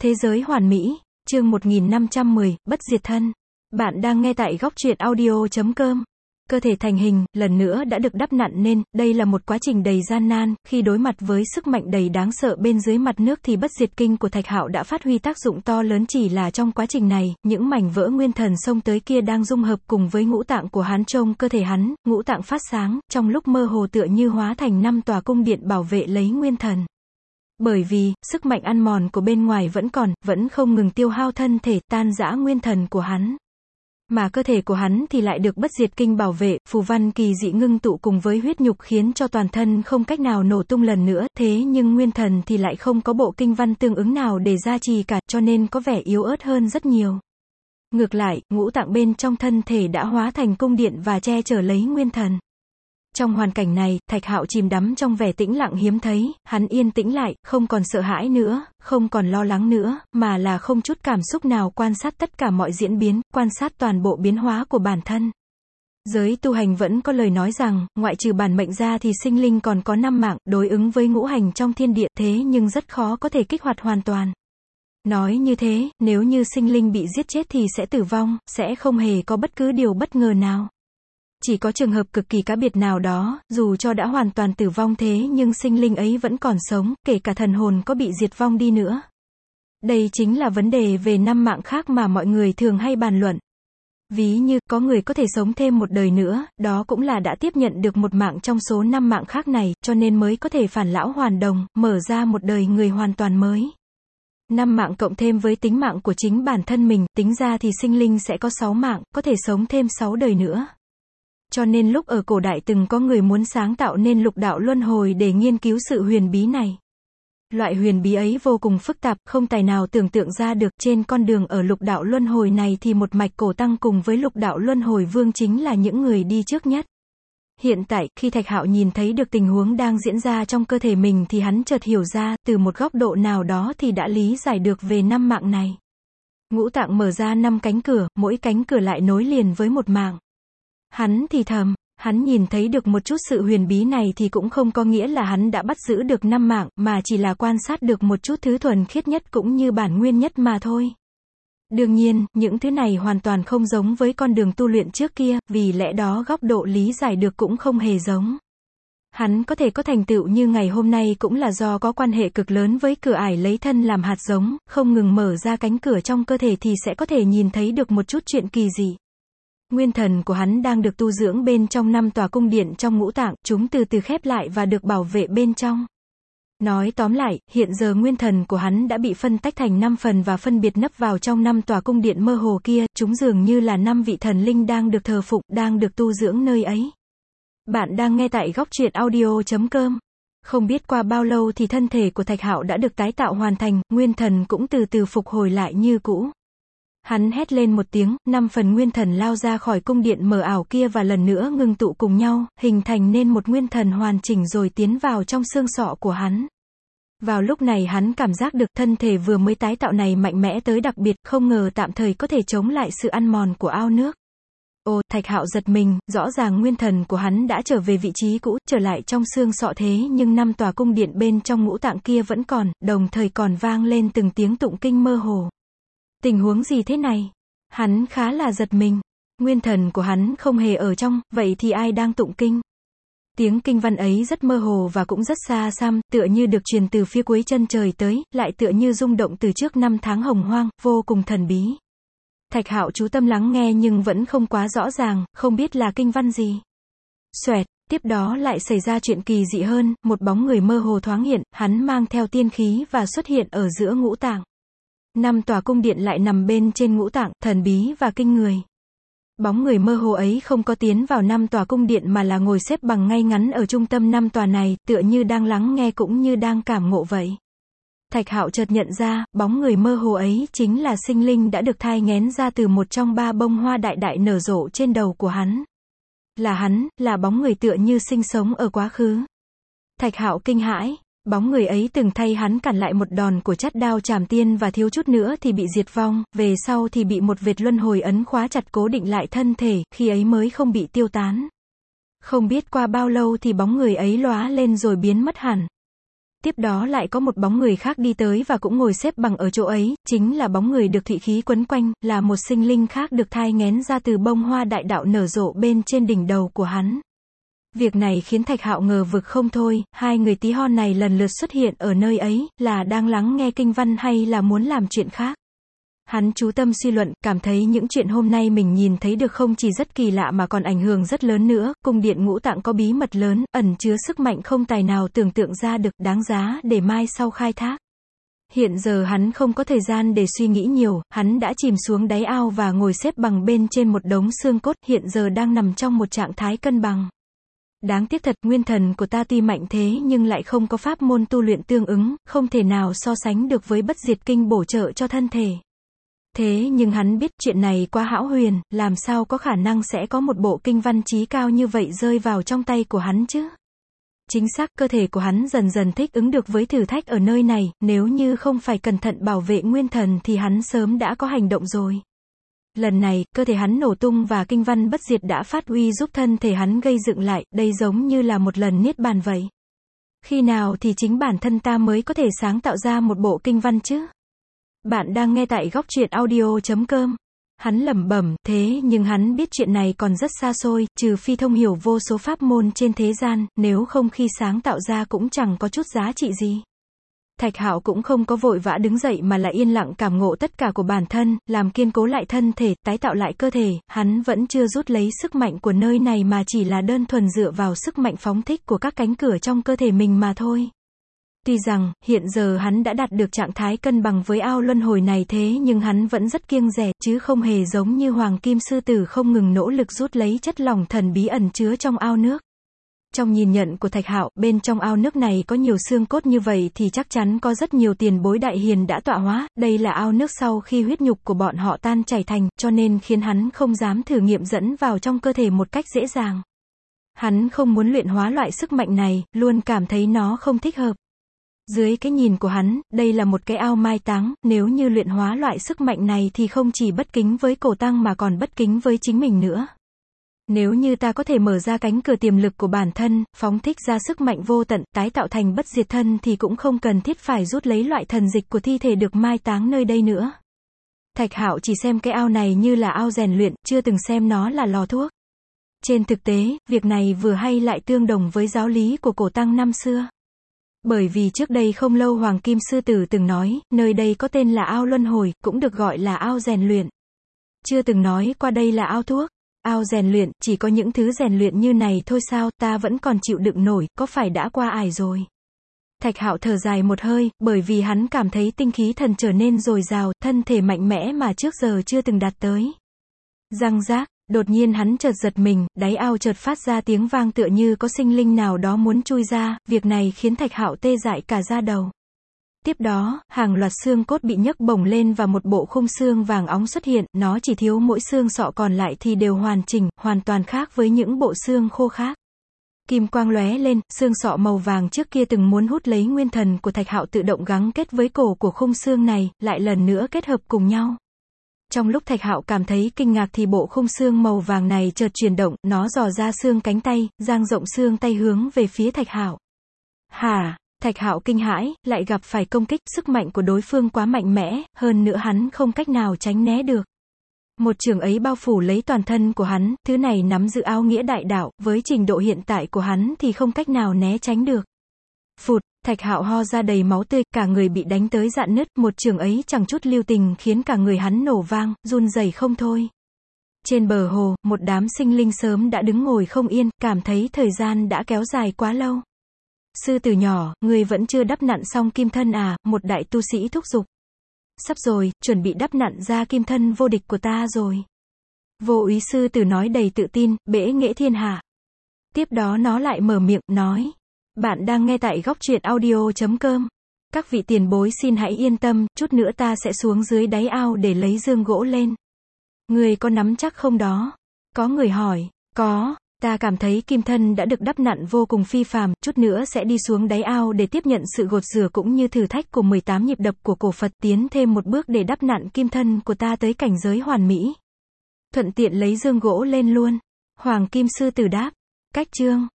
Thế giới hoàn mỹ, chương 1510, bất diệt thân. Bạn đang nghe tại góc truyện audio.com. Cơ thể thành hình, lần nữa đã được đắp nặn nên, đây là một quá trình đầy gian nan, khi đối mặt với sức mạnh đầy đáng sợ bên dưới mặt nước thì bất diệt kinh của Thạch Hạo đã phát huy tác dụng to lớn. Chỉ là trong quá trình này, những mảnh vỡ nguyên thần xông tới kia đang dung hợp cùng với ngũ tạng của hắn trong cơ thể hắn, ngũ tạng phát sáng, trong lúc mơ hồ tựa như hóa thành 5 tòa cung điện bảo vệ lấy nguyên thần. Bởi vì, sức mạnh ăn mòn của bên ngoài vẫn không ngừng tiêu hao thân thể, tan rã nguyên thần của hắn. Mà cơ thể của hắn thì lại được bất diệt kinh bảo vệ, phù văn kỳ dị ngưng tụ cùng với huyết nhục khiến cho toàn thân không cách nào nổ tung lần nữa, thế nhưng nguyên thần thì lại không có bộ kinh văn tương ứng nào để gia trì cả, cho nên có vẻ yếu ớt hơn rất nhiều. Ngược lại, ngũ tạng bên trong thân thể đã hóa thành cung điện và che chở lấy nguyên thần. Trong hoàn cảnh này, Thạch Hạo chìm đắm trong vẻ tĩnh lặng hiếm thấy, hắn yên tĩnh lại, không còn sợ hãi nữa, không còn lo lắng nữa, mà là không chút cảm xúc nào quan sát tất cả mọi diễn biến, quan sát toàn bộ biến hóa của bản thân. Giới tu hành vẫn có lời nói rằng, ngoại trừ bản mệnh ra thì sinh linh còn có 5 mạng, đối ứng với ngũ hành trong thiên địa, thế nhưng rất khó có thể kích hoạt hoàn toàn. Nói như thế, nếu như sinh linh bị giết chết thì sẽ tử vong, sẽ không hề có bất cứ điều bất ngờ nào. Chỉ có trường hợp cực kỳ cá biệt nào đó, dù cho đã hoàn toàn tử vong thế nhưng sinh linh ấy vẫn còn sống, kể cả thần hồn có bị diệt vong đi nữa. Đây chính là vấn đề về 5 mạng khác mà mọi người thường hay bàn luận. Ví như, có người có thể sống thêm một đời nữa, đó cũng là đã tiếp nhận được một mạng trong số 5 mạng khác này, cho nên mới có thể phản lão hoàn đồng, mở ra một đời người hoàn toàn mới. 5 mạng cộng thêm với tính mạng của chính bản thân mình, tính ra thì sinh linh sẽ có 6 mạng, có thể sống thêm 6 đời nữa. Cho nên lúc ở cổ đại từng có người muốn sáng tạo nên lục đạo luân hồi để nghiên cứu sự huyền bí này. Loại huyền bí ấy vô cùng phức tạp, không tài nào tưởng tượng ra được. Trên con đường ở lục đạo luân hồi này thì một mạch cổ tăng cùng với lục đạo luân hồi vương chính là những người đi trước nhất. Hiện tại, khi Thạch Hạo nhìn thấy được tình huống đang diễn ra trong cơ thể mình thì hắn chợt hiểu ra, từ một góc độ nào đó thì đã lý giải được về 5 mạng này. Ngũ tạng mở ra 5 cánh cửa, mỗi cánh cửa lại nối liền với một mạng. Hắn thì thầm, hắn nhìn thấy được một chút sự huyền bí này thì cũng không có nghĩa là hắn đã bắt giữ được 5 mạng, mà chỉ là quan sát được một chút thứ thuần khiết nhất cũng như bản nguyên nhất mà thôi. Đương nhiên, những thứ này hoàn toàn không giống với con đường tu luyện trước kia, vì lẽ đó góc độ lý giải được cũng không hề giống. Hắn có thể có thành tựu như ngày hôm nay cũng là do có quan hệ cực lớn với cửa ải lấy thân làm hạt giống, không ngừng mở ra cánh cửa trong cơ thể thì sẽ có thể nhìn thấy được một chút chuyện kỳ dị. Nguyên thần của hắn đang được tu dưỡng bên trong 5 tòa cung điện trong ngũ tạng, chúng từ từ khép lại và được bảo vệ bên trong. Nói tóm lại, hiện giờ nguyên thần của hắn đã bị phân tách thành 5 phần và phân biệt nấp vào trong 5 tòa cung điện mơ hồ kia, chúng dường như là 5 vị thần linh đang được thờ phụng, đang được tu dưỡng nơi ấy. Bạn đang nghe tại góc truyện audio.com. Không biết qua bao lâu thì thân thể của Thạch Hạo đã được tái tạo hoàn thành, nguyên thần cũng từ từ phục hồi lại như cũ. Hắn hét lên một tiếng, 5 phần nguyên thần lao ra khỏi cung điện mờ ảo kia và lần nữa ngưng tụ cùng nhau, hình thành nên một nguyên thần hoàn chỉnh rồi tiến vào trong xương sọ của hắn. Vào lúc này hắn cảm giác được thân thể vừa mới tái tạo này mạnh mẽ tới đặc biệt, không ngờ tạm thời có thể chống lại sự ăn mòn của ao nước. Ồ, Thạch Hạo giật mình, rõ ràng nguyên thần của hắn đã trở về vị trí cũ, trở lại trong xương sọ thế nhưng 5 tòa cung điện bên trong ngũ tạng kia vẫn còn, đồng thời còn vang lên từng tiếng tụng kinh mơ hồ. Tình huống gì thế này? Hắn khá là giật mình. Nguyên thần của hắn không hề ở trong, vậy thì ai đang tụng kinh? Tiếng kinh văn ấy rất mơ hồ và cũng rất xa xăm, tựa như được truyền từ phía cuối chân trời tới, lại tựa như rung động từ trước 5 tháng hồng hoang, vô cùng thần bí. Thạch Hạo chú tâm lắng nghe nhưng vẫn không quá rõ ràng, không biết là kinh văn gì. Xoẹt, tiếp đó lại xảy ra chuyện kỳ dị hơn, một bóng người mơ hồ thoáng hiện, hắn mang theo tiên khí và xuất hiện ở giữa ngũ tạng. 5 tòa cung điện lại nằm bên trên ngũ tạng, thần bí và kinh người. Bóng người mơ hồ ấy không có tiến vào 5 tòa cung điện mà là ngồi xếp bằng ngay ngắn ở trung tâm 5 tòa này, tựa như đang lắng nghe cũng như đang cảm ngộ vậy. Thạch Hạo chợt nhận ra, bóng người mơ hồ ấy chính là sinh linh đã được thai nghén ra từ một trong 3 bông hoa đại đại nở rộ trên đầu của hắn. Là hắn, là bóng người tựa như sinh sống ở quá khứ. Thạch Hạo kinh hãi. Bóng người ấy từng thay hắn cản lại một đòn của chát đao trảm tiên và thiếu chút nữa thì bị diệt vong, về sau thì bị một vệt luân hồi ấn khóa chặt cố định lại thân thể, khi ấy mới không bị tiêu tán. Không biết qua bao lâu thì bóng người ấy lóa lên rồi biến mất hẳn. Tiếp đó lại có một bóng người khác đi tới và cũng ngồi xếp bằng ở chỗ ấy, chính là bóng người được thụy khí quấn quanh, là một sinh linh khác được thai nghén ra từ bông hoa đại đạo nở rộ bên trên đỉnh đầu của hắn. Việc này khiến Thạch Hạo ngờ vực không thôi, hai người tí hon này lần lượt xuất hiện ở nơi ấy, là đang lắng nghe kinh văn hay là muốn làm chuyện khác. Hắn chú tâm suy luận, cảm thấy những chuyện hôm nay mình nhìn thấy được không chỉ rất kỳ lạ mà còn ảnh hưởng rất lớn nữa, cung điện ngũ tạng có bí mật lớn, ẩn chứa sức mạnh không tài nào tưởng tượng ra được, đáng giá để mai sau khai thác. Hiện giờ hắn không có thời gian để suy nghĩ nhiều, hắn đã chìm xuống đáy ao và ngồi xếp bằng bên trên một đống xương cốt, hiện giờ đang nằm trong một trạng thái cân bằng. Đáng tiếc thật, nguyên thần của ta tuy mạnh thế nhưng lại không có pháp môn tu luyện tương ứng, không thể nào so sánh được với bất diệt kinh bổ trợ cho thân thể. Thế nhưng hắn biết chuyện này quá hão huyền, làm sao có khả năng sẽ có một bộ kinh văn chí cao như vậy rơi vào trong tay của hắn chứ? Chính xác, cơ thể của hắn dần dần thích ứng được với thử thách ở nơi này, nếu như không phải cẩn thận bảo vệ nguyên thần thì hắn sớm đã có hành động rồi. Lần này, cơ thể hắn nổ tung và kinh văn bất diệt đã phát uy giúp thân thể hắn gây dựng lại, đây giống như là một lần niết bàn vậy. Khi nào thì chính bản thân ta mới có thể sáng tạo ra một bộ kinh văn chứ? Bạn đang nghe tại Góc Truyện Audio.com. Hắn lẩm bẩm, thế nhưng hắn biết chuyện này còn rất xa xôi, trừ phi thông hiểu vô số pháp môn trên thế gian, nếu không khi sáng tạo ra cũng chẳng có chút giá trị gì. Thạch Hạo cũng không có vội vã đứng dậy mà là yên lặng cảm ngộ tất cả của bản thân, làm kiên cố lại thân thể, tái tạo lại cơ thể, hắn vẫn chưa rút lấy sức mạnh của nơi này mà chỉ là đơn thuần dựa vào sức mạnh phóng thích của các cánh cửa trong cơ thể mình mà thôi. Tuy rằng, hiện giờ hắn đã đạt được trạng thái cân bằng với ao luân hồi này thế nhưng hắn vẫn rất kiêng dè, chứ không hề giống như Hoàng Kim Sư Tử không ngừng nỗ lực rút lấy chất lỏng thần bí ẩn chứa trong ao nước. Trong nhìn nhận của Thạch Hạo, bên trong ao nước này có nhiều xương cốt như vậy thì chắc chắn có rất nhiều tiền bối đại hiền đã tọa hóa, đây là ao nước sau khi huyết nhục của bọn họ tan chảy thành, cho nên khiến hắn không dám thử nghiệm dẫn vào trong cơ thể một cách dễ dàng. Hắn không muốn luyện hóa loại sức mạnh này, luôn cảm thấy nó không thích hợp. Dưới cái nhìn của hắn, đây là một cái ao mai táng, nếu như luyện hóa loại sức mạnh này thì không chỉ bất kính với cổ tăng mà còn bất kính với chính mình nữa. Nếu như ta có thể mở ra cánh cửa tiềm lực của bản thân, phóng thích ra sức mạnh vô tận, tái tạo thành bất diệt thân thì cũng không cần thiết phải rút lấy loại thần dịch của thi thể được mai táng nơi đây nữa. Thạch Hạo chỉ xem cái ao này như là ao rèn luyện, chưa từng xem nó là lò thuốc. Trên thực tế, việc này vừa hay lại tương đồng với giáo lý của cổ tăng năm xưa. Bởi vì trước đây không lâu Hoàng Kim Sư Tử từng nói, nơi đây có tên là ao luân hồi, cũng được gọi là ao rèn luyện. Chưa từng nói qua đây là ao thuốc. Ao rèn luyện, chỉ có những thứ rèn luyện như này thôi sao, ta vẫn còn chịu đựng nổi, có phải đã qua ải rồi. Thạch Hạo thở dài một hơi, bởi vì hắn cảm thấy tinh khí thần trở nên dồi dào, thân thể mạnh mẽ mà trước giờ chưa từng đạt tới. Răng rác, đột nhiên hắn chợt giật mình, đáy ao chợt phát ra tiếng vang tựa như có sinh linh nào đó muốn chui ra, việc này khiến Thạch Hạo tê dại cả da đầu. Tiếp đó, hàng loạt xương cốt bị nhấc bổng lên và một bộ khung xương vàng óng xuất hiện, nó chỉ thiếu mỗi xương sọ còn lại thì đều hoàn chỉnh, hoàn toàn khác với những bộ xương khô khác. Kim quang lóe lên, xương sọ màu vàng trước kia từng muốn hút lấy nguyên thần của Thạch Hạo tự động gắn kết với cổ của khung xương này, lại lần nữa kết hợp cùng nhau. Trong lúc Thạch Hạo cảm thấy kinh ngạc thì bộ khung xương màu vàng này chợt chuyển động, nó dò ra xương cánh tay, dang rộng xương tay hướng về phía Thạch Hạo. Hả? Thạch Hạo kinh hãi, lại gặp phải công kích, sức mạnh của đối phương quá mạnh mẽ, hơn nữa hắn không cách nào tránh né được. Một chưởng ấy bao phủ lấy toàn thân của hắn, thứ này nắm giữ áo nghĩa đại đạo, với trình độ hiện tại của hắn thì không cách nào né tránh được. Phụt, Thạch Hạo ho ra đầy máu tươi, cả người bị đánh tới rạn nứt, một chưởng ấy chẳng chút lưu tình khiến cả người hắn nổ vang, run rẩy không thôi. Trên bờ hồ, một đám sinh linh sớm đã đứng ngồi không yên, cảm thấy thời gian đã kéo dài quá lâu. Sư tử nhỏ, người vẫn chưa đắp nặn xong kim thân à, một đại tu sĩ thúc giục. Sắp rồi, chuẩn bị đắp nặn ra kim thân vô địch của ta rồi. Vô úy sư tử nói đầy tự tin, bẽ nghệ thiên hạ. Tiếp đó nó lại mở miệng, nói. Bạn đang nghe tại Góc Truyện Audio.com. Các vị tiền bối xin hãy yên tâm, chút nữa ta sẽ xuống dưới đáy ao để lấy dương gỗ lên. Người có nắm chắc không đó? Có người hỏi. Có. Ta cảm thấy kim thân đã được đắp nặn vô cùng phi phàm, chút nữa sẽ đi xuống đáy ao để tiếp nhận sự gột rửa cũng như thử thách của 18 nhịp đập của cổ Phật, tiến thêm một bước để đắp nặn kim thân của ta tới cảnh giới hoàn mỹ. Thuận tiện lấy dương gỗ lên luôn. Hoàng Kim Sư Tử đáp. Cách chương.